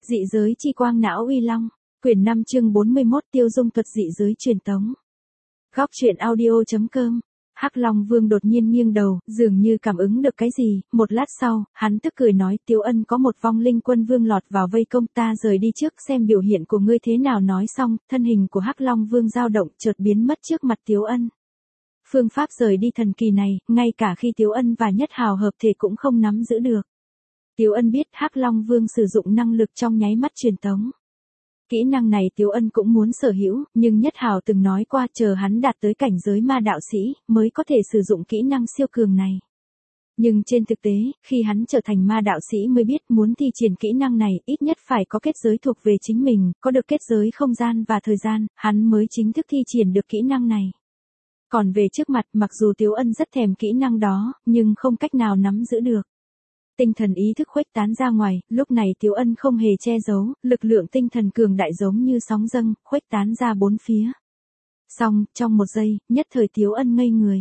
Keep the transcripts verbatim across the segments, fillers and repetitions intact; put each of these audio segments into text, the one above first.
Dị giới chi quang não uy long, quyển năm chương bốn mươi mốt tiêu dung thuật dị giới truyền tống. Góc truyện audio.com. Hắc Long Vương đột nhiên nghiêng đầu, dường như cảm ứng được cái gì, một lát sau, hắn tức cười nói, Tiếu Ân có một vong linh quân vương lọt vào vây công, ta rời đi trước xem biểu hiện của ngươi thế nào. Nói xong, thân hình của Hắc Long Vương dao động chợt biến mất trước mặt Tiếu Ân. Phương pháp rời đi thần kỳ này, ngay cả khi Tiếu Ân và Nhất Hào hợp thể cũng không nắm giữ được. Tiếu Ân biết Hắc Long Vương sử dụng năng lực trong nháy mắt truyền tống. Kỹ năng này Tiếu Ân cũng muốn sở hữu, nhưng Nhất Hào từng nói qua chờ hắn đạt tới cảnh giới ma đạo sĩ, mới có thể sử dụng kỹ năng siêu cường này. Nhưng trên thực tế, khi hắn trở thành ma đạo sĩ mới biết muốn thi triển kỹ năng này ít nhất phải có kết giới thuộc về chính mình, có được kết giới không gian và thời gian, hắn mới chính thức thi triển được kỹ năng này. Còn về trước mặt, mặc dù Tiếu Ân rất thèm kỹ năng đó, nhưng không cách nào nắm giữ được. Tinh thần ý thức khuếch tán ra ngoài, lúc này Tiếu Ân không hề che giấu, lực lượng tinh thần cường đại giống như sóng dâng, khuếch tán ra bốn phía. Xong, trong một giây, nhất thời Tiếu Ân ngây người.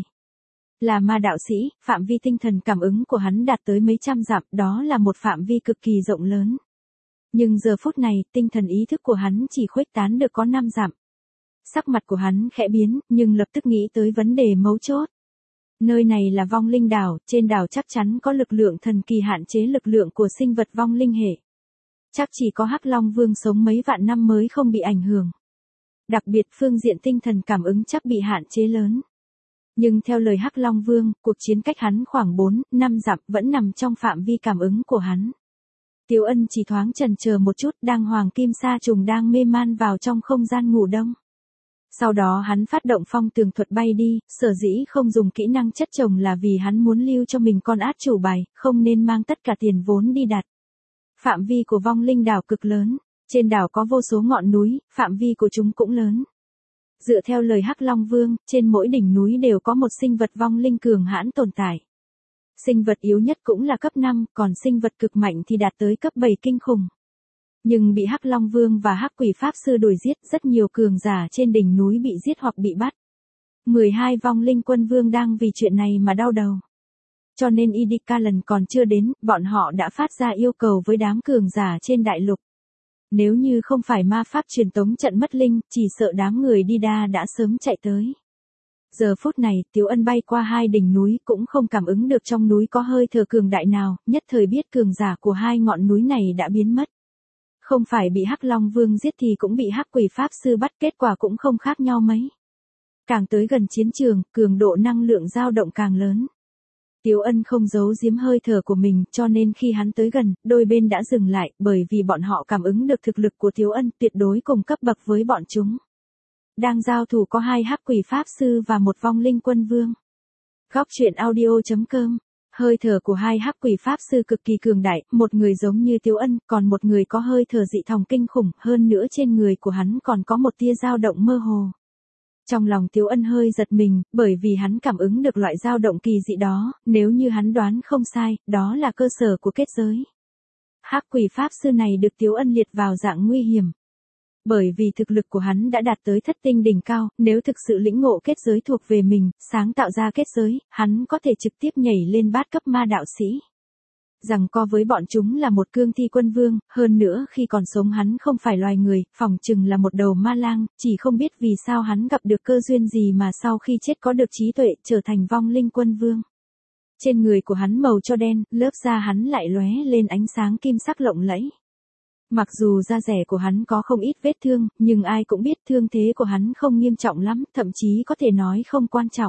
Là ma đạo sĩ, phạm vi tinh thần cảm ứng của hắn đạt tới mấy trăm dặm, đó là một phạm vi cực kỳ rộng lớn. Nhưng giờ phút này, tinh thần ý thức của hắn chỉ khuếch tán được có năm dặm. Sắc mặt của hắn khẽ biến, nhưng lập tức nghĩ tới vấn đề mấu chốt. Nơi này là vong linh đảo, trên đảo chắc chắn có lực lượng thần kỳ hạn chế lực lượng của sinh vật vong linh hệ. Chắc chỉ có Hắc Long Vương sống mấy vạn năm mới không bị ảnh hưởng. Đặc biệt phương diện tinh thần cảm ứng chắc bị hạn chế lớn. Nhưng theo lời Hắc Long Vương, cuộc chiến cách hắn khoảng bốn, năm dặm vẫn nằm trong phạm vi cảm ứng của hắn. Tiếu Ân chỉ thoáng chần chờ một chút, đang hoàng kim sa trùng đang mê man vào trong không gian ngủ đông. Sau đó hắn phát động phong tường thuật bay đi, sở dĩ không dùng kỹ năng chất chồng là vì hắn muốn lưu cho mình con át chủ bài, không nên mang tất cả tiền vốn đi đặt. Phạm vi của vong linh đảo cực lớn, trên đảo có vô số ngọn núi, phạm vi của chúng cũng lớn. Dựa theo lời Hắc Long Vương, trên mỗi đỉnh núi đều có một sinh vật vong linh cường hãn tồn tại. Sinh vật yếu nhất cũng là cấp năm, còn sinh vật cực mạnh thì đạt tới cấp bảy kinh khủng. Nhưng bị Hắc Long Vương và Hắc Quỷ Pháp Sư đuổi giết, rất nhiều cường giả trên đỉnh núi bị giết hoặc bị bắt. mười hai vong linh quân vương đang vì chuyện này mà đau đầu. Cho nên Idika lần còn chưa đến, bọn họ đã phát ra yêu cầu với đám cường giả trên đại lục. Nếu như không phải ma pháp truyền tống trận mất linh, chỉ sợ đám người đi đa đã sớm chạy tới. Giờ phút này, Tiếu Ân bay qua hai đỉnh núi cũng không cảm ứng được trong núi có hơi thở cường đại nào, nhất thời biết cường giả của hai ngọn núi này đã biến mất. Không phải bị Hắc Long Vương giết thì cũng bị Hắc Quỷ Pháp Sư bắt, kết quả cũng không khác nhau mấy. Càng tới gần chiến trường, cường độ năng lượng dao động càng lớn. Tiếu Ân không giấu giếm hơi thở của mình, cho nên khi hắn tới gần, đôi bên đã dừng lại, bởi vì bọn họ cảm ứng được thực lực của Tiếu Ân tuyệt đối cùng cấp bậc với bọn chúng. Đang giao thủ có hai Hắc Quỷ Pháp Sư và một vong linh quân vương. Góc truyện audio.com. Hơi thở của hai Hắc Quỷ Pháp Sư cực kỳ cường đại, một người giống như Tiếu Ân, còn một người có hơi thở dị thòng kinh khủng, hơn nữa trên người của hắn còn có một tia dao động mơ hồ. Trong lòng Tiếu Ân hơi giật mình, bởi vì hắn cảm ứng được loại dao động kỳ dị đó, nếu như hắn đoán không sai, đó là cơ sở của kết giới. Hắc Quỷ Pháp Sư này được Tiếu Ân liệt vào dạng nguy hiểm. Bởi vì thực lực của hắn đã đạt tới thất tinh đỉnh cao, nếu thực sự lĩnh ngộ kết giới thuộc về mình, sáng tạo ra kết giới, hắn có thể trực tiếp nhảy lên bát cấp ma đạo sĩ. Rằng co với bọn chúng là một cương thi quân vương, hơn nữa khi còn sống hắn không phải loài người, phỏng chừng là một đầu ma lang, chỉ không biết vì sao hắn gặp được cơ duyên gì mà sau khi chết có được trí tuệ trở thành vong linh quân vương. Trên người của hắn màu cho đen, lớp da hắn lại lóe lên ánh sáng kim sắc lộng lẫy. Mặc dù da rẻ của hắn có không ít vết thương, nhưng ai cũng biết thương thế của hắn không nghiêm trọng lắm, thậm chí có thể nói không quan trọng.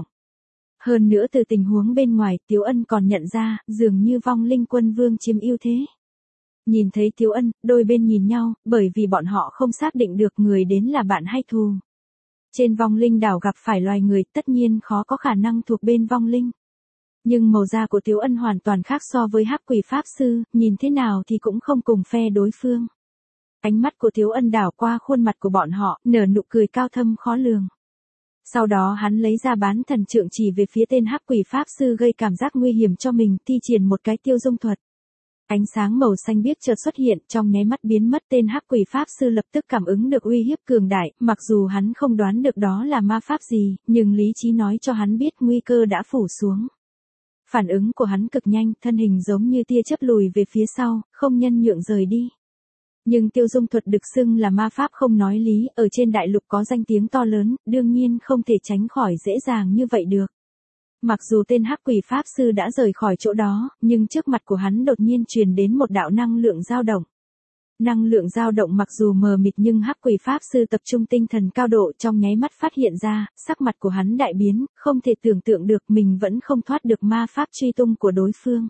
Hơn nữa từ tình huống bên ngoài, Tiếu Ân còn nhận ra, dường như vong linh quân vương chiếm ưu thế. Nhìn thấy Tiếu Ân, đôi bên nhìn nhau, bởi vì bọn họ không xác định được người đến là bạn hay thù. Trên vong linh đảo gặp phải loài người, tất nhiên khó có khả năng thuộc bên vong linh. Nhưng màu da của Tiếu Ân hoàn toàn khác so với Hắc Quỷ Pháp Sư, nhìn thế nào thì cũng không cùng phe đối phương. Ánh mắt của Tiếu Ân đảo qua khuôn mặt của bọn họ, nở nụ cười cao thâm khó lường. Sau đó hắn lấy ra bán thần trượng chỉ về phía tên Hắc Quỷ Pháp Sư gây cảm giác nguy hiểm cho mình, thi triển một cái tiêu dung thuật. Ánh sáng màu xanh biếc chợt xuất hiện, trong nháy mắt biến mất, tên Hắc Quỷ Pháp Sư lập tức cảm ứng được uy hiếp cường đại, mặc dù hắn không đoán được đó là ma pháp gì, nhưng lý trí nói cho hắn biết nguy cơ đã phủ xuống. Phản ứng của hắn cực nhanh, thân hình giống như tia chớp lùi về phía sau, không nhân nhượng rời đi. Nhưng tiêu dung thuật được xưng là ma pháp không nói lý, ở trên đại lục có danh tiếng to lớn, đương nhiên không thể tránh khỏi dễ dàng như vậy được. Mặc dù tên hắc quỷ pháp sư đã rời khỏi chỗ đó, nhưng trước mặt của hắn đột nhiên truyền đến một đạo năng lượng dao động. Năng lượng dao động mặc dù mờ mịt nhưng hắc quỷ pháp sư tập trung tinh thần cao độ trong nháy mắt phát hiện ra, sắc mặt của hắn đại biến, không thể tưởng tượng được mình vẫn không thoát được ma pháp truy tung của đối phương.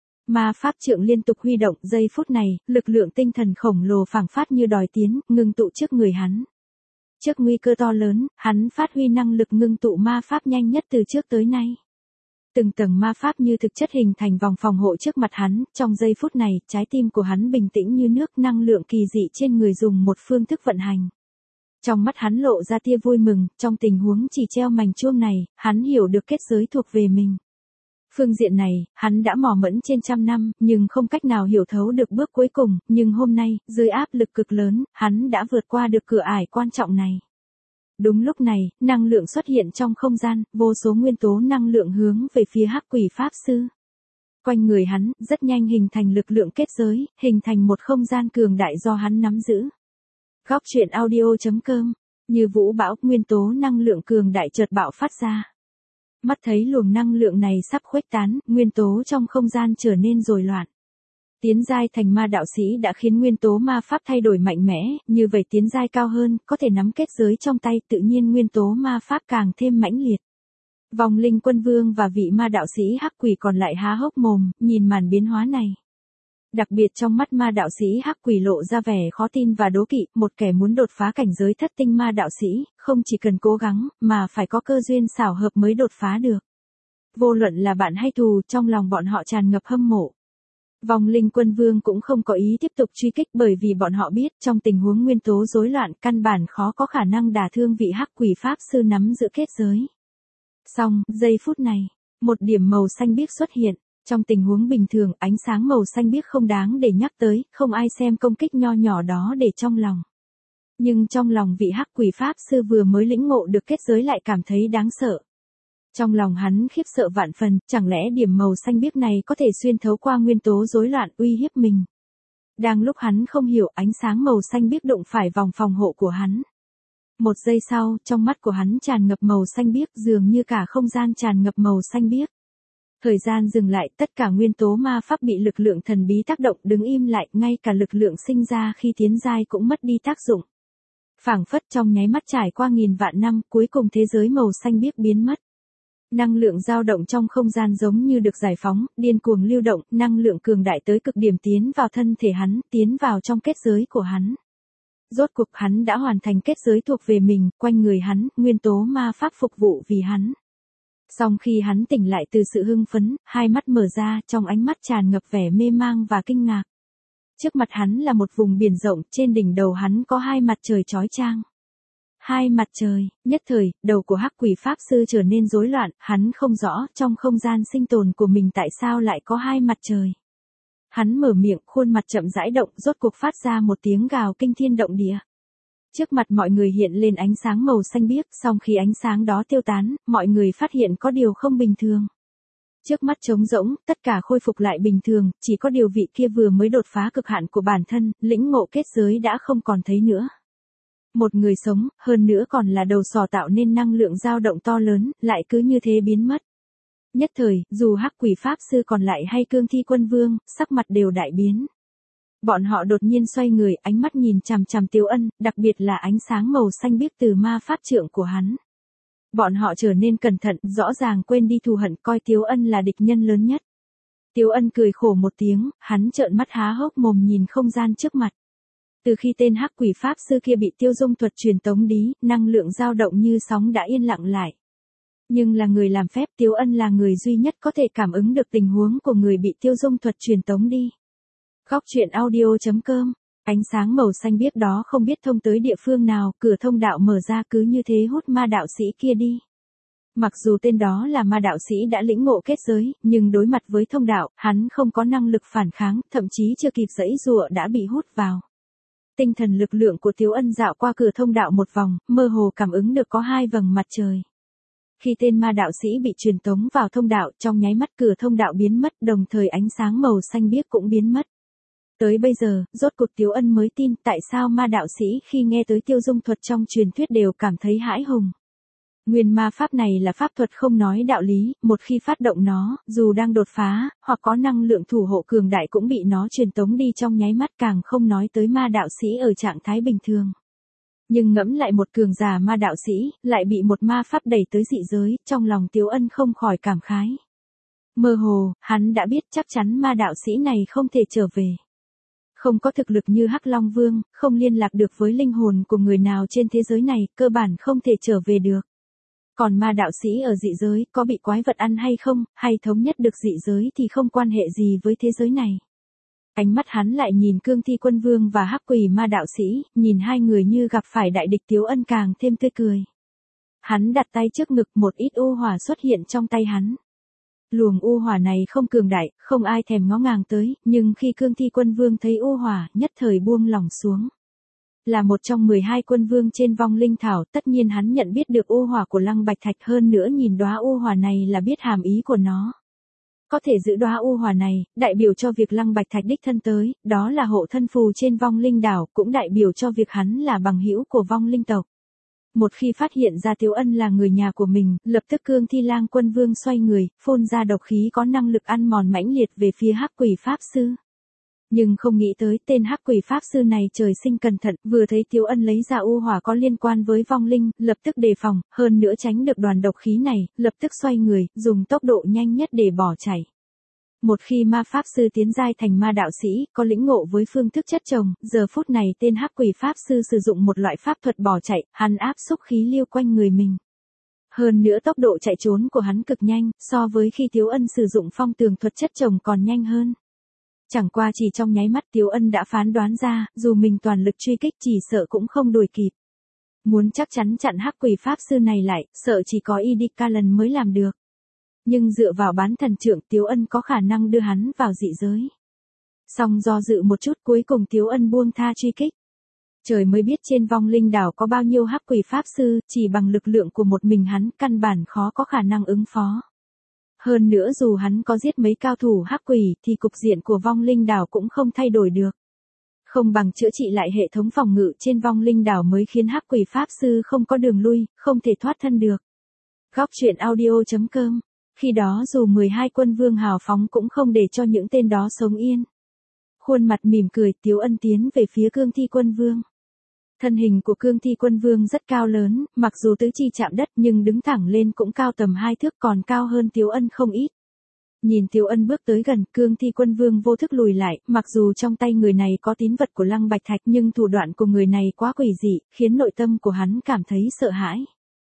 Ma pháp trượng liên tục huy động, giây phút này, lực lượng tinh thần khổng lồ phảng phát như đòi tiến, ngưng tụ trước người hắn. Trước nguy cơ to lớn, hắn phát huy năng lực ngưng tụ ma pháp nhanh nhất từ trước tới nay. Từng tầng ma pháp như thực chất hình thành vòng phòng hộ trước mặt hắn, trong giây phút này, trái tim của hắn bình tĩnh như nước, năng lượng kỳ dị trên người dùng một phương thức vận hành. Trong mắt hắn lộ ra tia vui mừng, trong tình huống chỉ treo mảnh chuông này, hắn hiểu được kết giới thuộc về mình. Phương diện này, hắn đã mò mẫm trên trăm năm, nhưng không cách nào hiểu thấu được bước cuối cùng, nhưng hôm nay, dưới áp lực cực lớn, hắn đã vượt qua được cửa ải quan trọng này. Đúng lúc này, năng lượng xuất hiện trong không gian, vô số nguyên tố năng lượng hướng về phía hắc quỷ pháp sư. Quanh người hắn, rất nhanh hình thành lực lượng kết giới, hình thành một không gian cường đại do hắn nắm giữ. Góc truyện audio chấm com, như vũ bão, nguyên tố năng lượng cường đại chợt bạo phát ra. Mắt thấy luồng năng lượng này sắp khuếch tán, nguyên tố trong không gian trở nên rối loạn. Tiến giai thành ma đạo sĩ đã khiến nguyên tố ma pháp thay đổi mạnh mẽ, như vậy tiến giai cao hơn, có thể nắm kết giới trong tay, tự nhiên nguyên tố ma pháp càng thêm mãnh liệt. Vong linh quân vương và vị ma đạo sĩ hắc quỷ còn lại há hốc mồm, nhìn màn biến hóa này. Đặc biệt trong mắt ma đạo sĩ hắc quỷ lộ ra vẻ khó tin và đố kỵ, một kẻ muốn đột phá cảnh giới thất tinh ma đạo sĩ, không chỉ cần cố gắng, mà phải có cơ duyên xảo hợp mới đột phá được. Vô luận là bạn hay thù, trong lòng bọn họ tràn ngập hâm mộ. Vong linh quân vương cũng không có ý tiếp tục truy kích bởi vì bọn họ biết trong tình huống nguyên tố rối loạn căn bản khó có khả năng đả thương vị hắc quỷ pháp sư nắm giữ kết giới. Xong, giây phút này, một điểm màu xanh biếc xuất hiện. Trong tình huống bình thường, ánh sáng màu xanh biếc không đáng để nhắc tới, không ai xem công kích nho nhỏ đó để trong lòng. Nhưng trong lòng vị hắc quỷ pháp sư vừa mới lĩnh ngộ được kết giới lại cảm thấy đáng sợ. Trong lòng hắn khiếp sợ vạn phần, chẳng lẽ điểm màu xanh biếc này có thể xuyên thấu qua nguyên tố rối loạn uy hiếp mình. Đang lúc hắn không hiểu, ánh sáng màu xanh biếc đụng phải vòng phòng hộ của hắn. Một giây sau, trong mắt của hắn tràn ngập màu xanh biếc, dường như cả không gian tràn ngập màu xanh biếc. Thời gian dừng lại, tất cả nguyên tố ma pháp bị lực lượng thần bí tác động đứng im lại, ngay cả lực lượng sinh ra khi tiến giai cũng mất đi tác dụng. Phảng phất trong nháy mắt trải qua nghìn vạn năm, cuối cùng thế giới màu xanh biếc biến mất. Năng lượng dao động trong không gian giống như được giải phóng, điên cuồng lưu động, năng lượng cường đại tới cực điểm tiến vào thân thể hắn, tiến vào trong kết giới của hắn. Rốt cuộc hắn đã hoàn thành kết giới thuộc về mình, quanh người hắn, nguyên tố ma pháp phục vụ vì hắn. Song khi hắn tỉnh lại từ sự hưng phấn, hai mắt mở ra, trong ánh mắt tràn ngập vẻ mê mang và kinh ngạc. Trước mặt hắn là một vùng biển rộng, trên đỉnh đầu hắn có hai mặt trời chói chang. Hai mặt trời, nhất thời, đầu của hắc quỷ pháp sư trở nên rối loạn, hắn không rõ trong không gian sinh tồn của mình tại sao lại có hai mặt trời. Hắn mở miệng, khuôn mặt chậm rãi động, rốt cuộc phát ra một tiếng gào kinh thiên động địa. Trước mặt mọi người hiện lên ánh sáng màu xanh biếc, song khi ánh sáng đó tiêu tán, mọi người phát hiện có điều không bình thường. Trước mắt trống rỗng, tất cả khôi phục lại bình thường, chỉ có điều vị kia vừa mới đột phá cực hạn của bản thân, lĩnh ngộ kết giới đã không còn thấy nữa. Một người sống, hơn nữa còn là đầu sỏ tạo nên năng lượng dao động to lớn, lại cứ như thế biến mất. Nhất thời, dù hắc quỷ pháp sư còn lại hay cương thi quân vương, sắc mặt đều đại biến. Bọn họ đột nhiên xoay người, ánh mắt nhìn chằm chằm Tiếu Ân, đặc biệt là ánh sáng màu xanh biếc từ ma pháp trượng của hắn. Bọn họ trở nên cẩn thận, rõ ràng quên đi thù hận, coi Tiếu Ân là địch nhân lớn nhất. Tiếu Ân cười khổ một tiếng, hắn trợn mắt há hốc mồm nhìn không gian trước mặt. Từ khi tên hắc quỷ pháp sư kia bị tiêu dung thuật truyền tống đi, năng lượng dao động như sóng đã yên lặng lại. Nhưng là người làm phép, Tiếu Ân là người duy nhất có thể cảm ứng được tình huống của người bị tiêu dung thuật truyền tống đi. Góc truyện audio chấm com, ánh sáng màu xanh biếc đó không biết thông tới địa phương nào, cửa thông đạo mở ra cứ như thế hút ma đạo sĩ kia đi. Mặc dù tên đó là ma đạo sĩ đã lĩnh ngộ kết giới, nhưng đối mặt với thông đạo, hắn không có năng lực phản kháng, thậm chí chưa kịp giãy giụa đã bị hút vào. Tinh thần lực lượng của Tiếu Ân dạo qua cửa thông đạo một vòng, mơ hồ cảm ứng được có hai vầng mặt trời. Khi tên ma đạo sĩ bị truyền tống vào thông đạo, trong nháy mắt cửa thông đạo biến mất, đồng thời ánh sáng màu xanh biếc cũng biến mất. Tới bây giờ, rốt cuộc Tiếu Ân mới tin tại sao ma đạo sĩ khi nghe tới tiêu dung thuật trong truyền thuyết đều cảm thấy hãi hùng. Nguyên ma pháp này là pháp thuật không nói đạo lý, một khi phát động nó, dù đang đột phá, hoặc có năng lượng thủ hộ cường đại cũng bị nó truyền tống đi trong nháy mắt, càng không nói tới ma đạo sĩ ở trạng thái bình thường. Nhưng ngẫm lại một cường giả ma đạo sĩ, lại bị một ma pháp đẩy tới dị giới, trong lòng Tiếu Ân không khỏi cảm khái. Mơ hồ, hắn đã biết chắc chắn ma đạo sĩ này không thể trở về. Không có thực lực như Hắc Long Vương, không liên lạc được với linh hồn của người nào trên thế giới này, cơ bản không thể trở về được. Còn ma đạo sĩ ở dị giới, có bị quái vật ăn hay không, hay thống nhất được dị giới thì không quan hệ gì với thế giới này. Ánh mắt hắn lại nhìn Cương Thi Quân Vương và Hắc Quỷ ma đạo sĩ, nhìn hai người như gặp phải đại địch, Tiếu Ân càng thêm tươi cười. Hắn đặt tay trước ngực, một ít u hỏa xuất hiện trong tay hắn. Luồng u hỏa này không cường đại, không ai thèm ngó ngàng tới, nhưng khi Cương Thi Quân Vương thấy u hỏa, nhất thời buông lỏng xuống. Là một trong mười hai quân vương trên vong linh thảo, tất nhiên hắn nhận biết được u hỏa của Lăng Bạch Thạch, hơn nữa nhìn đóa u hỏa này là biết hàm ý của nó. Có thể giữ đóa u hỏa này, đại biểu cho việc Lăng Bạch Thạch đích thân tới, đó là hộ thân phù trên vong linh đảo, cũng đại biểu cho việc hắn là bằng hữu của vong linh tộc. Một khi phát hiện ra Tiếu Ân là người nhà của mình, lập tức Cương Thi Lang Quân Vương xoay người, phun ra độc khí có năng lực ăn mòn mãnh liệt về phía Hắc Quỷ Pháp Sư. Nhưng không nghĩ tới tên Hắc Quỷ Pháp Sư này trời sinh cẩn thận, vừa thấy Tiếu Ân lấy ra u hỏa có liên quan với vong linh, lập tức đề phòng, hơn nữa tránh được đoàn độc khí này, lập tức xoay người, dùng tốc độ nhanh nhất để bỏ chạy. Một khi ma Pháp Sư tiến giai thành ma đạo sĩ, có lĩnh ngộ với phương thức chất chồng, giờ phút này tên Hắc Quỷ Pháp Sư sử dụng một loại pháp thuật bỏ chạy, hắn áp xúc khí lưu quanh người mình. Hơn nữa tốc độ chạy trốn của hắn cực nhanh, so với khi Tiếu Ân sử dụng phong tường thuật chất chồng còn nhanh hơn. Chẳng qua chỉ trong nháy mắt Tiếu Ân đã phán đoán ra, dù mình toàn lực truy kích chỉ sợ cũng không đuổi kịp. Muốn chắc chắn chặn Hắc Quỷ Pháp Sư này lại, sợ chỉ có Idikalan mới làm được. Nhưng dựa vào bán thần trượng, Tiếu Ân có khả năng đưa hắn vào dị giới. Song do dự một chút, cuối cùng Tiếu Ân buông tha truy kích. Trời mới biết trên vong linh đảo có bao nhiêu Hắc Quỷ Pháp Sư, chỉ bằng lực lượng của một mình hắn căn bản khó có khả năng ứng phó. Hơn nữa dù hắn có giết mấy cao thủ hắc quỷ thì cục diện của vong linh đảo cũng không thay đổi được. Không bằng chữa trị lại hệ thống phòng ngự trên vong linh đảo mới khiến hắc quỷ pháp sư không có đường lui, không thể thoát thân được. Góc truyện audio chấm com. Khi đó dù mười hai quân vương hào phóng cũng không để cho những tên đó sống yên. Khuôn mặt mỉm cười, Tiếu Ân tiến về phía Cương Thi Quân Vương. Thân hình của Cương Thi Quân Vương rất cao lớn, mặc dù tứ chi chạm đất nhưng đứng thẳng lên cũng cao tầm hai thước, còn cao hơn Tiếu Ân không ít. Nhìn Tiếu Ân bước tới gần, Cương Thi Quân Vương vô thức lùi lại, mặc dù trong tay người này có tín vật của Lăng Bạch Thạch nhưng thủ đoạn của người này quá quỷ dị, khiến nội tâm của hắn cảm thấy sợ hãi.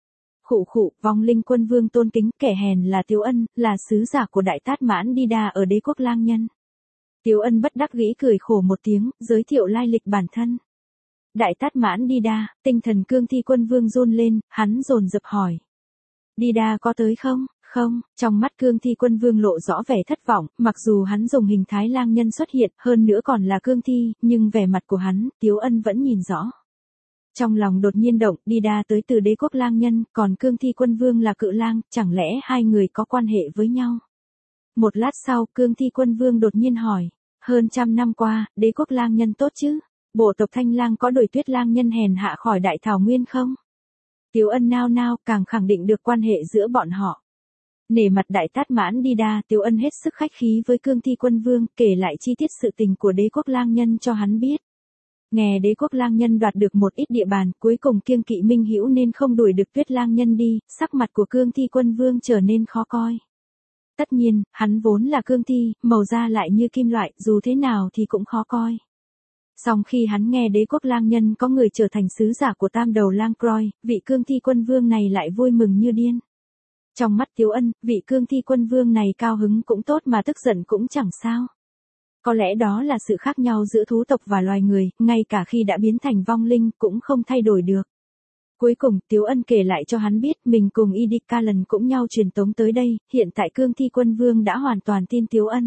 Khụ khụ, vong linh quân vương tôn kính, kẻ hèn là Tiếu Ân, là sứ giả của Đại Tát Mãn Đi Đa ở đế quốc lang nhân. Tiếu Ân bất đắc dĩ cười khổ một tiếng, giới thiệu lai lịch bản thân. Đại Tát Mãn Đi Đa, tinh thần Cương Thi Quân Vương run lên, hắn dồn dập hỏi. Đi Đa có tới không? Không, trong mắt Cương Thi Quân Vương lộ rõ vẻ thất vọng, mặc dù hắn dùng hình thái lang nhân xuất hiện, hơn nữa còn là cương thi, nhưng vẻ mặt của hắn, Tiếu Ân vẫn nhìn rõ. Trong lòng đột nhiên động, Đi Đa tới từ đế quốc lang nhân, còn Cương Thi Quân Vương là cự lang, chẳng lẽ hai người có quan hệ với nhau? Một lát sau, Cương Thi Quân Vương đột nhiên hỏi, hơn trăm năm qua, đế quốc lang nhân tốt chứ? Bộ tộc Thanh Lang có đuổi Tuyết lang nhân hèn hạ khỏi Đại Thảo Nguyên không? Tiếu Ân nao nao, càng khẳng định được quan hệ giữa bọn họ. Nể mặt Đại Tát Mãn Đi Đa, Tiếu Ân hết sức khách khí với Cương Thi Quân Vương, kể lại chi tiết sự tình của đế quốc lang nhân cho hắn biết. Nghe đế quốc lang nhân đoạt được một ít địa bàn, cuối cùng kiêng kỵ minh hữu nên không đuổi được Tuyết lang nhân đi, sắc mặt của Cương Thi Quân Vương trở nên khó coi. Tất nhiên, hắn vốn là cương thi, màu da lại như kim loại, dù thế nào thì cũng khó coi. Song khi hắn nghe đế quốc lang nhân có người trở thành sứ giả của tam đầu lang Croy, vị Cương Thi Quân Vương này lại vui mừng như điên. Trong mắt Tiếu Ân, vị Cương Thi Quân Vương này cao hứng cũng tốt mà tức giận cũng chẳng sao. Có lẽ đó là sự khác nhau giữa thú tộc và loài người, ngay cả khi đã biến thành vong linh cũng không thay đổi được. Cuối cùng, Tiếu Ân kể lại cho hắn biết mình cùng Idikalan cũng nhau truyền tống tới đây, hiện tại Cương Thi Quân Vương đã hoàn toàn tin Tiếu Ân.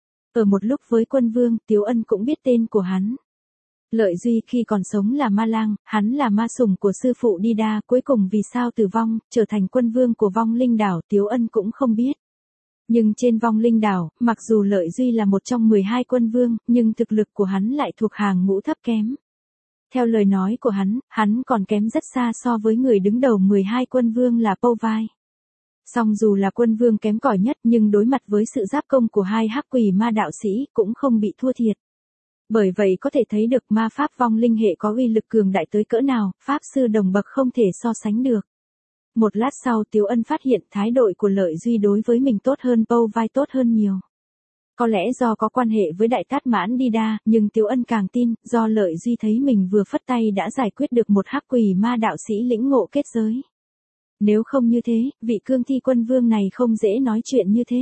Ở một lúc với Quân Vương, Tiếu Ân cũng biết tên của hắn. Lợi Duy khi còn sống là ma lang, hắn là ma sủng của sư phụ Đi Đa, cuối cùng vì sao tử vong, trở thành quân vương của vong linh đảo, Tiếu Ân cũng không biết. Nhưng trên vong linh đảo, mặc dù Lợi Duy là một trong mười hai quân vương, nhưng thực lực của hắn lại thuộc hàng ngũ thấp kém. Theo lời nói của hắn, hắn còn kém rất xa so với người đứng đầu mười hai quân vương là Pâu Vai. Song dù là quân vương kém cỏi nhất nhưng đối mặt với sự giáp công của hai hắc quỷ ma đạo sĩ cũng không bị thua thiệt. Bởi vậy có thể thấy được ma pháp vong linh hệ có uy lực cường đại tới cỡ nào, pháp sư đồng bậc không thể so sánh được. Một lát sau Tiếu Ân phát hiện thái độ của Lợi Duy đối với mình tốt hơn Pâu Vai tốt hơn nhiều. Có lẽ do có quan hệ với Đại Tát Mãn Đi Đa, nhưng Tiếu Ân càng tin, do Lợi Duy thấy mình vừa phất tay đã giải quyết được một hắc quỷ ma đạo sĩ lĩnh ngộ kết giới. Nếu không như thế, vị cương thi quân vương này không dễ nói chuyện như thế.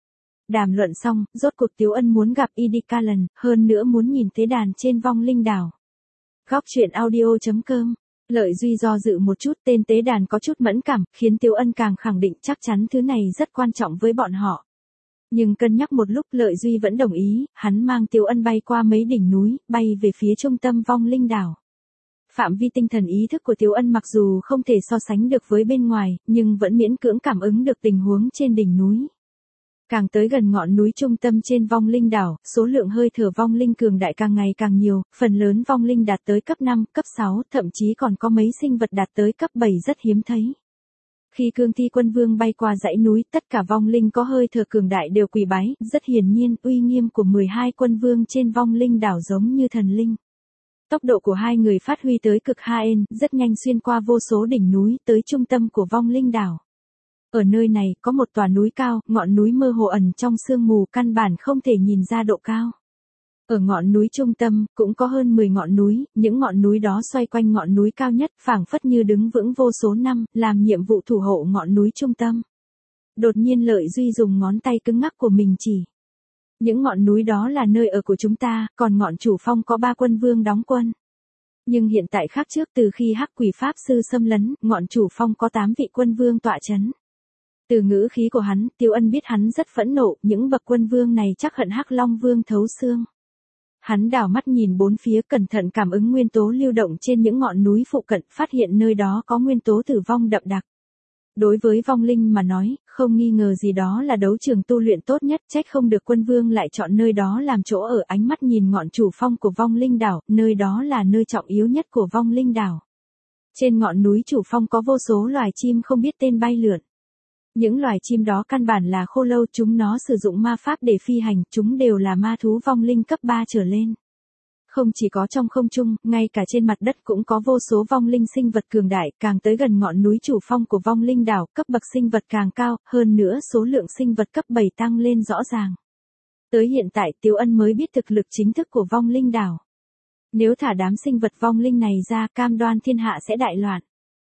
Đàm luận xong, rốt cuộc Tiếu Ân muốn gặp Idikalan, hơn nữa muốn nhìn tế đàn trên vong linh đảo. Góc truyện audio chấm com. Lợi Duy do dự một chút, tên tế đàn có chút mẫn cảm, khiến Tiếu Ân càng khẳng định chắc chắn thứ này rất quan trọng với bọn họ. Nhưng cân nhắc một lúc Lợi Duy vẫn đồng ý, hắn mang Tiếu Ân bay qua mấy đỉnh núi, bay về phía trung tâm vong linh đảo. Phạm vi tinh thần ý thức của Tiếu Ân mặc dù không thể so sánh được với bên ngoài, nhưng vẫn miễn cưỡng cảm ứng được tình huống trên đỉnh núi. Càng tới gần ngọn núi trung tâm trên vong linh đảo, số lượng hơi thở vong linh cường đại càng ngày càng nhiều, phần lớn vong linh đạt tới cấp năm, cấp sáu, thậm chí còn có mấy sinh vật đạt tới cấp bảy rất hiếm thấy. Khi cương thi quân vương bay qua dãy núi, tất cả vong linh có hơi thở cường đại đều quỳ bái, rất hiển nhiên uy nghiêm của mười hai quân vương trên vong linh đảo giống như thần linh. Tốc độ của hai người phát huy tới cực hạn, rất nhanh xuyên qua vô số đỉnh núi tới trung tâm của vong linh đảo. Ở nơi này có một tòa núi cao, ngọn núi mơ hồ ẩn trong sương mù căn bản không thể nhìn ra độ cao. Ở ngọn núi trung tâm, cũng có hơn mười ngọn núi, những ngọn núi đó xoay quanh ngọn núi cao nhất, phảng phất như đứng vững vô số năm, làm nhiệm vụ thủ hộ ngọn núi trung tâm. Đột nhiên Lợi Duy dùng ngón tay cứng ngắc của mình chỉ. Những ngọn núi đó là nơi ở của chúng ta, còn ngọn chủ phong có ba quân vương đóng quân. Nhưng hiện tại khác trước, từ khi hắc quỷ pháp sư xâm lấn, ngọn chủ phong có tám vị quân vương tọa chấn. Từ ngữ khí của hắn, Tiếu Ân biết hắn rất phẫn nộ, những bậc quân vương này chắc hận Hắc Long Vương thấu xương. Hắn đảo mắt nhìn bốn phía, cẩn thận cảm ứng nguyên tố lưu động trên những ngọn núi phụ cận, phát hiện nơi đó có nguyên tố tử vong đậm đặc. Đối với vong linh mà nói, không nghi ngờ gì đó là đấu trường tu luyện tốt nhất, trách không được quân vương lại chọn nơi đó làm chỗ ở. Ánh mắt nhìn ngọn chủ phong của vong linh đảo, nơi đó là nơi trọng yếu nhất của vong linh đảo. Trên ngọn núi chủ phong có vô số loài chim không biết tên bay lượn. Những loài chim đó căn bản là khô lâu, chúng nó sử dụng ma pháp để phi hành, chúng đều là ma thú vong linh cấp ba trở lên. Không chỉ có trong không trung, ngay cả trên mặt đất cũng có vô số vong linh sinh vật cường đại, càng tới gần ngọn núi chủ phong của vong linh đảo, cấp bậc sinh vật càng cao, hơn nữa số lượng sinh vật cấp bảy tăng lên rõ ràng. Tới hiện tại Tiếu Ân mới biết thực lực chính thức của vong linh đảo. Nếu thả đám sinh vật vong linh này ra, cam đoan thiên hạ sẽ đại loạn.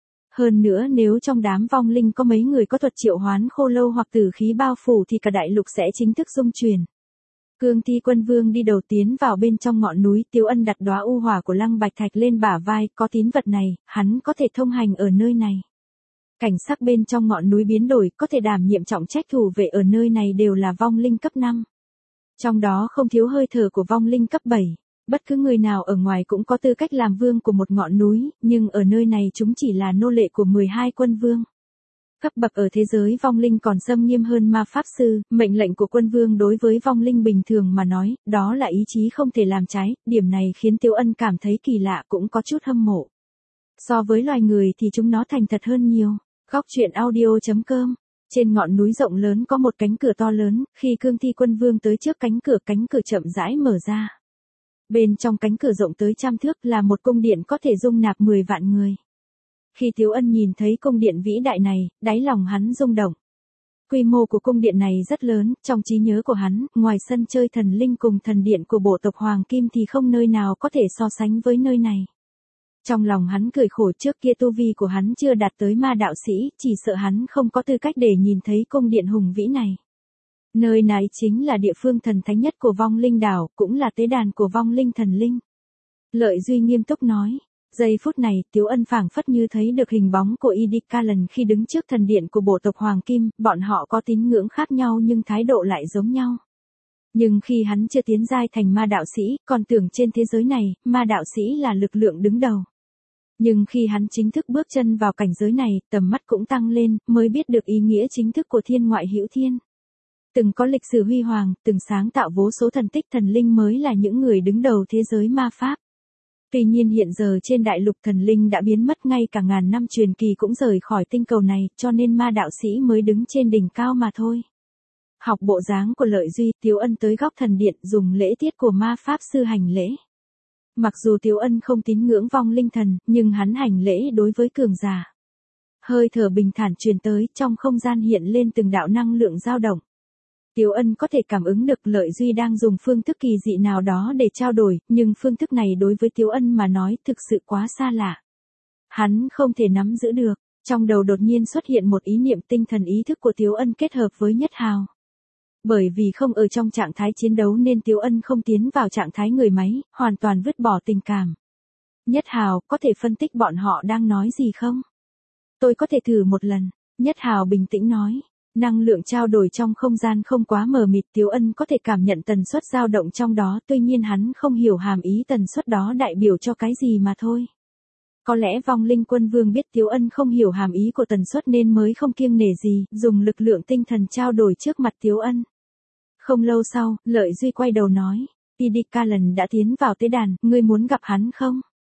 Hơn nữa nếu trong đám vong linh có mấy người có thuật triệu hoán khô lâu hoặc tử khí bao phủ thì cả đại lục sẽ chính thức dung chuyển. Cương thi quân vương đi đầu tiến vào bên trong ngọn núi, Tiếu Ân đặt đóa u hỏa của Lăng Bạch Thạch lên bả vai, có tín vật này, hắn có thể thông hành ở nơi này. Cảnh sắc bên trong ngọn núi biến đổi, có thể đảm nhiệm trọng trách thủ vệ ở nơi này đều là vong linh cấp năm. Trong đó không thiếu hơi thở của vong linh cấp bảy. Bất cứ người nào ở ngoài cũng có tư cách làm vương của một ngọn núi, nhưng ở nơi này chúng chỉ là nô lệ của mười hai quân vương. Cấp bậc ở thế giới vong linh còn xâm nghiêm hơn ma pháp sư, mệnh lệnh của quân vương đối với vong linh bình thường mà nói, đó là ý chí không thể làm trái, điểm này khiến Tiếu Ân cảm thấy kỳ lạ cũng có chút hâm mộ. So với loài người thì chúng nó thành thật hơn nhiều. Góc truyện audio chấm com. Trên ngọn núi rộng lớn có một cánh cửa to lớn, khi cương thi quân vương tới trước cánh cửa, cánh cửa chậm rãi mở ra. Bên trong cánh cửa rộng tới trăm thước là một cung điện có thể dung nạp mười vạn người. Khi Tiếu Ân nhìn thấy cung điện vĩ đại này, đáy lòng hắn rung động. Quy mô của cung điện này rất lớn, trong trí nhớ của hắn, ngoài sân chơi thần linh cùng thần điện của bộ tộc Hoàng Kim thì không nơi nào có thể so sánh với nơi này. Trong lòng hắn cười khổ, trước kia tu vi của hắn chưa đạt tới ma đạo sĩ, chỉ sợ hắn không có tư cách để nhìn thấy cung điện hùng vĩ này. Nơi này chính là địa phương thần thánh nhất của vong linh đảo, cũng là tế đàn của vong linh thần linh. Lợi Duy nghiêm túc nói. Giây phút này, Tiếu Ân phảng phất như thấy được hình bóng của Idikalan khi đứng trước thần điện của bộ tộc Hoàng Kim, bọn họ có tín ngưỡng khác nhau nhưng thái độ lại giống nhau. Nhưng khi hắn chưa tiến giai thành ma đạo sĩ, còn tưởng trên thế giới này, ma đạo sĩ là lực lượng đứng đầu. Nhưng khi hắn chính thức bước chân vào cảnh giới này, tầm mắt cũng tăng lên, mới biết được ý nghĩa chính thức của thiên ngoại hữu thiên. Từng có lịch sử huy hoàng, từng sáng tạo vô số thần tích thần linh mới là những người đứng đầu thế giới ma pháp. Tuy nhiên hiện giờ trên đại lục thần linh đã biến mất, ngay cả ngàn năm truyền kỳ cũng rời khỏi tinh cầu này, cho nên ma đạo sĩ mới đứng trên đỉnh cao mà thôi. Học bộ dáng của Lợi Duy, Tiếu Ân tới góc thần điện dùng lễ tiết của ma pháp sư hành lễ. Mặc dù Tiếu Ân không tín ngưỡng vong linh thần, nhưng hắn hành lễ đối với cường giả. Hơi thở bình thản truyền tới, trong không gian hiện lên từng đạo năng lượng dao động. Tiếu Ân có thể cảm ứng được Lợi Duy đang dùng phương thức kỳ dị nào đó để trao đổi, nhưng phương thức này đối với Tiếu Ân mà nói thực sự quá xa lạ. Hắn không thể nắm giữ được, trong đầu đột nhiên xuất hiện một ý niệm tinh thần ý thức của Tiếu Ân kết hợp với Nhất Hào. Bởi vì không ở trong trạng thái chiến đấu nên Tiếu Ân không tiến vào trạng thái người máy, hoàn toàn vứt bỏ tình cảm. Nhất Hào, có thể phân tích bọn họ đang nói gì không? Tôi có thể thử một lần, Nhất Hào bình tĩnh nói. Năng lượng trao đổi trong không gian không quá mờ mịt, Tiếu Ân có thể cảm nhận tần suất dao động trong đó, tuy nhiên hắn không hiểu hàm ý tần suất đó đại biểu cho cái gì mà thôi. Có lẽ vong linh quân vương biết Tiếu Ân không hiểu hàm ý của tần suất nên mới không kiêng nể gì, dùng lực lượng tinh thần trao đổi trước mặt Tiếu Ân. Không lâu sau, Lợi Duy quay đầu nói, Idikalan đã tiến vào tế đàn, ngươi muốn gặp hắn không?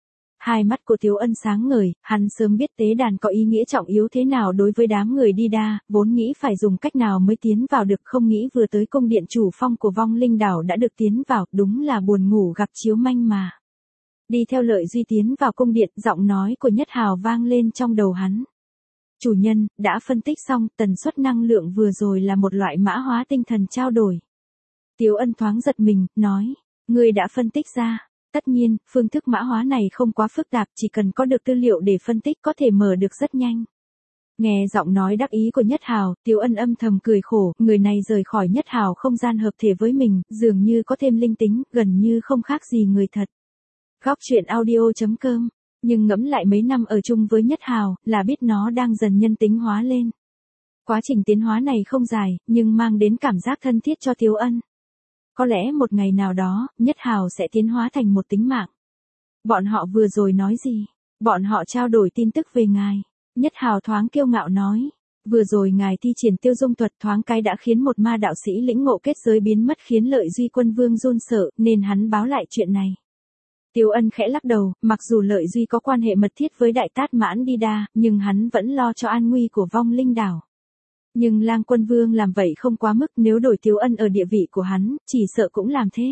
Hai mắt của Tiếu Ân sáng ngời, hắn sớm biết tế đàn có ý nghĩa trọng yếu thế nào đối với đám người đi đa, vốn nghĩ phải dùng cách nào mới tiến vào được, không nghĩ vừa tới cung điện chủ phong của vong linh đảo đã được tiến vào, đúng là buồn ngủ gặp chiếu manh mà. Đi theo Lợi Duy tiến vào cung điện, giọng nói của Nhất Hào vang lên trong đầu hắn. Chủ nhân, đã phân tích xong, tần suất năng lượng vừa rồi là một loại mã hóa tinh thần trao đổi. Tiếu Ân thoáng giật mình, nói, ngươi đã phân tích ra. Tất nhiên, phương thức mã hóa này không quá phức tạp, chỉ cần có được tư liệu để phân tích có thể mở được rất nhanh. Nghe giọng nói đắc ý của Nhất Hào, Tiếu Ân âm thầm cười khổ, người này rời khỏi Nhất Hào không gian hợp thể với mình, dường như có thêm linh tính, gần như không khác gì người thật. Góc truyện audio chấm com, nhưng ngẫm lại mấy năm ở chung với Nhất Hào, là biết nó đang dần nhân tính hóa lên. Quá trình tiến hóa này không dài, nhưng mang đến cảm giác thân thiết cho Tiếu Ân. Có lẽ một ngày nào đó, Nhất Hào sẽ tiến hóa thành một tính mạng. Bọn họ vừa rồi nói gì? Bọn họ trao đổi tin tức về ngài. Nhất Hào thoáng kiêu ngạo nói. Vừa rồi ngài thi triển tiêu dung thuật thoáng cái đã khiến một ma đạo sĩ lĩnh ngộ kết giới biến mất, khiến Lợi Duy quân vương run sợ, nên hắn báo lại chuyện này. Tiếu Ân khẽ lắc đầu, mặc dù Lợi Duy có quan hệ mật thiết với Đại Tát Mãn Đi Đa, nhưng hắn vẫn lo cho an nguy của vong linh đảo. Nhưng Lang Quân Vương làm vậy không quá mức, nếu đổi Tiếu Ân ở địa vị của hắn, chỉ sợ cũng làm thế.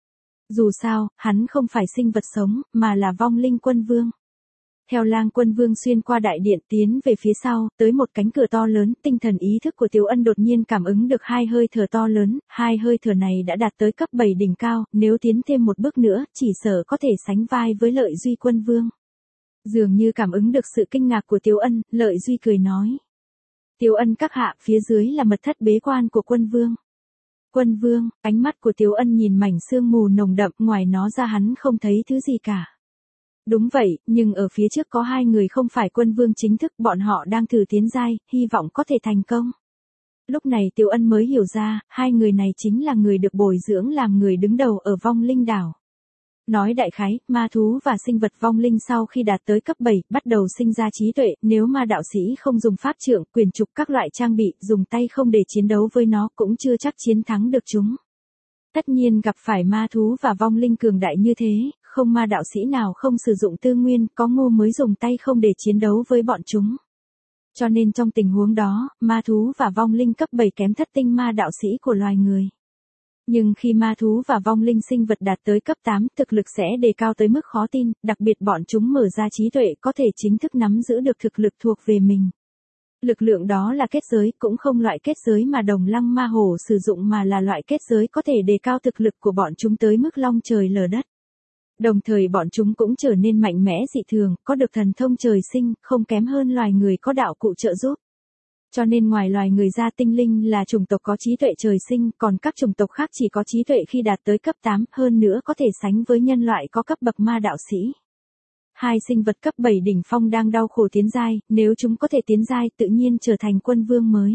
Dù sao, hắn không phải sinh vật sống, mà là vong linh quân vương. Theo Lang Quân Vương xuyên qua đại điện tiến về phía sau, tới một cánh cửa to lớn, tinh thần ý thức của Tiếu Ân đột nhiên cảm ứng được hai hơi thở to lớn, hai hơi thở này đã đạt tới cấp bảy đỉnh cao, nếu tiến thêm một bước nữa, chỉ sợ có thể sánh vai với Lợi Duy quân vương. Dường như cảm ứng được sự kinh ngạc của Tiếu Ân, Lợi Duy cười nói. Tiếu Ân các hạ, phía dưới là mật thất bế quan của quân vương. Quân vương, ánh mắt của Tiếu Ân nhìn mảnh sương mù nồng đậm, ngoài nó ra hắn không thấy thứ gì cả. Đúng vậy, nhưng ở phía trước có hai người không phải quân vương chính thức, bọn họ đang thử tiến giai, hy vọng có thể thành công. Lúc này Tiếu Ân mới hiểu ra, hai người này chính là người được bồi dưỡng làm người đứng đầu ở vong linh đảo. Nói đại khái, ma thú và sinh vật vong linh sau khi đạt tới cấp bảy, bắt đầu sinh ra trí tuệ, nếu ma đạo sĩ không dùng pháp trượng, quyền trục các loại trang bị, dùng tay không để chiến đấu với nó cũng chưa chắc chiến thắng được chúng. Tất nhiên gặp phải ma thú và vong linh cường đại như thế, không ma đạo sĩ nào không sử dụng tư nguyên, có ngu mới dùng tay không để chiến đấu với bọn chúng. Cho nên trong tình huống đó, ma thú và vong linh cấp bảy kém thất tinh ma đạo sĩ của loài người. Nhưng khi ma thú và vong linh sinh vật đạt tới cấp tám, thực lực sẽ đề cao tới mức khó tin, đặc biệt bọn chúng mở ra trí tuệ có thể chính thức nắm giữ được thực lực thuộc về mình. Lực lượng đó là kết giới, cũng không loại kết giới mà Đồng Lăng Ma Hổ sử dụng mà là loại kết giới có thể đề cao thực lực của bọn chúng tới mức long trời lở đất. Đồng thời bọn chúng cũng trở nên mạnh mẽ dị thường, có được thần thông trời sinh, không kém hơn loài người có đạo cụ trợ giúp. Cho nên ngoài loài người ra, tinh linh là chủng tộc có trí tuệ trời sinh, còn các chủng tộc khác chỉ có trí tuệ khi đạt tới cấp tám, hơn nữa có thể sánh với nhân loại có cấp bậc ma đạo sĩ. Hai sinh vật cấp bảy đỉnh phong đang đau khổ tiến giai, nếu chúng có thể tiến giai tự nhiên trở thành quân vương mới.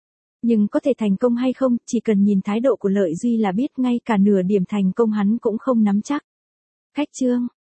Nhưng có thể thành công hay không, chỉ cần nhìn thái độ của Lợi Duy là biết, ngay cả nửa điểm thành công hắn cũng không nắm chắc. Cách chương,